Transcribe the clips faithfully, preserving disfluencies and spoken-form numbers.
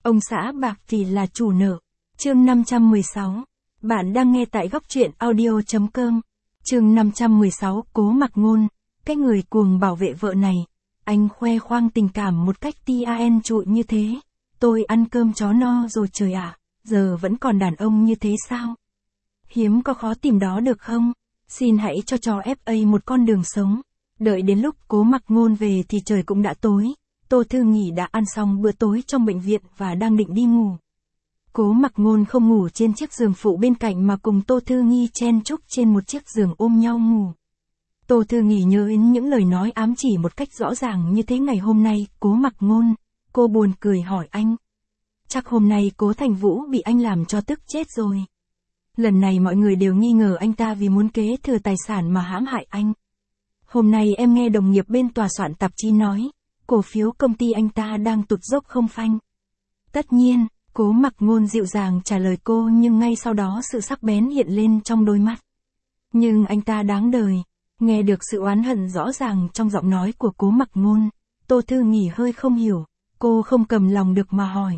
Ông xã bạc thì là chủ nợ. Chương năm trăm mười sáu. Bạn đang nghe tại góc truyện audio chấm com. Chương năm trăm mười sáu, Cố Mặc Ngôn, cái người cuồng bảo vệ vợ này. Anh khoe khoang tình cảm một cách tan trụi như thế. Tôi ăn cơm chó no rồi trời ạ, giờ vẫn còn đàn ông như thế sao? Hiếm có khó tìm đó được không? Xin hãy cho chó ép a một con đường sống. Đợi đến lúc Cố Mặc Ngôn về thì trời cũng đã tối. Tô Thư Nghỉ đã ăn xong bữa tối trong bệnh viện và đang định đi ngủ. Cố Mặc Ngôn không ngủ trên chiếc giường phụ bên cạnh mà cùng Tô Thư Nghi chen chúc trên một chiếc giường ôm nhau ngủ. Tô Thư Nghỉ nhớ đến những lời nói ám chỉ một cách rõ ràng như thế ngày hôm nay. Cố Mặc Ngôn, cô buồn cười hỏi anh. Chắc hôm nay Cố Thành Vũ bị anh làm cho tức chết rồi. Lần này mọi người đều nghi ngờ anh ta vì muốn kế thừa tài sản mà hãm hại anh. Hôm nay em nghe đồng nghiệp bên tòa soạn tạp chí nói, cổ phiếu công ty anh ta đang tụt dốc không phanh. Tất nhiên, Cố Mặc Ngôn dịu dàng trả lời cô, nhưng ngay sau đó sự sắc bén hiện lên trong đôi mắt. Nhưng anh ta đáng đời. Nghe được sự oán hận rõ ràng trong giọng nói của Cố Mặc Ngôn, Tô Thư Nghỉ hơi không hiểu, cô không cầm lòng được mà hỏi.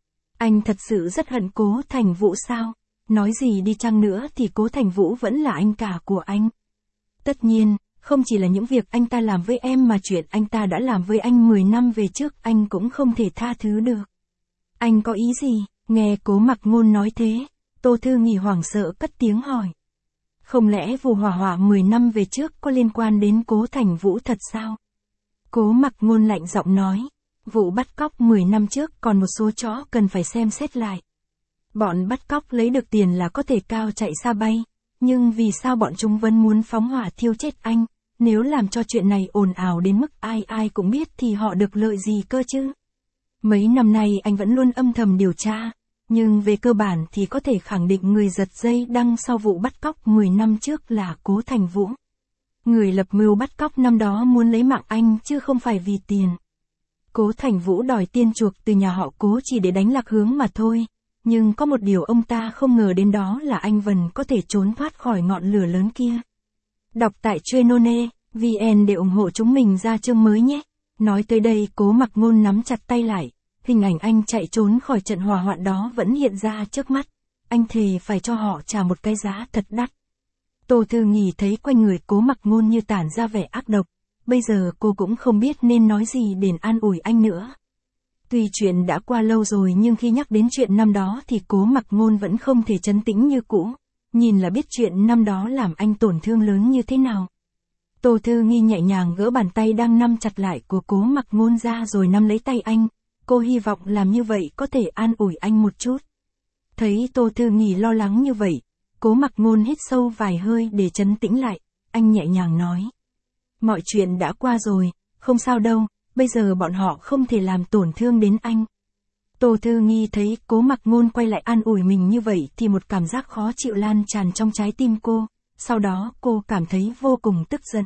Anh thật sự rất hận Cố Thành Vũ sao? Nói gì đi chăng nữa thì Cố Thành Vũ vẫn là anh cả của anh. Tất nhiên, không chỉ là những việc anh ta làm với em mà chuyện anh ta đã làm với anh mười năm về trước anh cũng không thể tha thứ được. Anh có ý gì? Nghe Cố Mặc Ngôn nói thế, Tô Thư Nghỉ hoảng sợ cất tiếng hỏi. Không lẽ vụ hỏa hoạn mười năm về trước có liên quan đến Cố Thành Vũ thật sao? Cố Mặc Ngôn lạnh giọng nói, vụ bắt cóc mười năm trước còn một số chó cần phải xem xét lại. Bọn bắt cóc lấy được tiền là có thể cao chạy xa bay, nhưng vì sao bọn chúng vẫn muốn phóng hỏa thiêu chết anh? Nếu làm cho chuyện này ồn ào đến mức ai ai cũng biết thì họ được lợi gì cơ chứ? Mấy năm nay anh vẫn luôn âm thầm điều tra, nhưng về cơ bản thì có thể khẳng định người giật dây đăng sau vụ bắt cóc mười năm trước là Cố Thành Vũ. Người lập mưu bắt cóc năm đó muốn lấy mạng anh chứ không phải vì tiền. Cố Thành Vũ đòi tiền chuộc từ nhà họ Cố chỉ để đánh lạc hướng mà thôi, nhưng có một điều ông ta không ngờ đến đó là anh Vân có thể trốn thoát khỏi ngọn lửa lớn kia. Đọc tại Chuyên vê en để ủng hộ chúng mình ra chương mới nhé. Nói tới đây Cố Mặc Ngôn nắm chặt tay lại, hình ảnh anh chạy trốn khỏi trận hỏa hoạn đó vẫn hiện ra trước mắt. Anh thề phải cho họ trả một cái giá thật đắt. Tô Thư Nghỉ thấy quanh người Cố Mặc Ngôn như tản ra vẻ ác độc. Bây giờ cô cũng không biết nên nói gì để an ủi anh nữa. Tuy chuyện đã qua lâu rồi nhưng khi nhắc đến chuyện năm đó thì Cố Mặc Ngôn vẫn không thể trấn tĩnh như cũ. Nhìn là biết chuyện năm đó làm anh tổn thương lớn như thế nào. Tô Thư Nghi nhẹ nhàng gỡ bàn tay đang nắm chặt lại của Cố Mặc Ngôn ra rồi nắm lấy tay anh. Cô hy vọng làm như vậy có thể an ủi anh một chút. Thấy Tô Thư Nghi lo lắng như vậy, Cố Mặc Ngôn hít sâu vài hơi để trấn tĩnh lại. Anh nhẹ nhàng nói. Mọi chuyện đã qua rồi, không sao đâu, bây giờ bọn họ không thể làm tổn thương đến anh. Tô Thư Nghi thấy Cố Mặc Ngôn quay lại an ủi mình như vậy thì một cảm giác khó chịu lan tràn trong trái tim cô, sau đó cô cảm thấy vô cùng tức giận.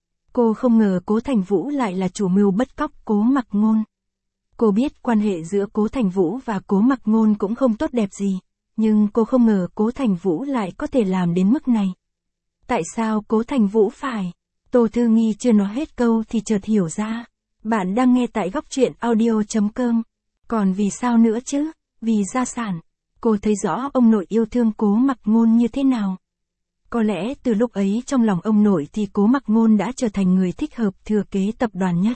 Cô không ngờ Cố Thành Vũ lại là chủ mưu bắt cóc Cố Mặc Ngôn. Cô biết quan hệ giữa Cố Thành Vũ và Cố Mặc Ngôn cũng không tốt đẹp gì, nhưng cô không ngờ Cố Thành Vũ lại có thể làm đến mức này. Tại sao Cố Thành Vũ phải? Tô Thư Nghi chưa nói hết câu thì chợt hiểu ra. Bạn đang nghe tại góc truyện audio chấm com. Còn vì sao nữa chứ? Vì gia sản. Cô thấy rõ ông nội yêu thương Cố Mặc Ngôn như thế nào. Có lẽ từ lúc ấy trong lòng ông nội thì Cố Mặc Ngôn đã trở thành người thích hợp thừa kế tập đoàn nhất.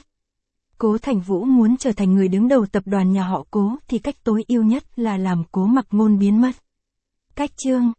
Cố Thành Vũ muốn trở thành người đứng đầu tập đoàn nhà họ Cố thì cách tối ưu nhất là làm Cố Mặc Ngôn biến mất. Cách chương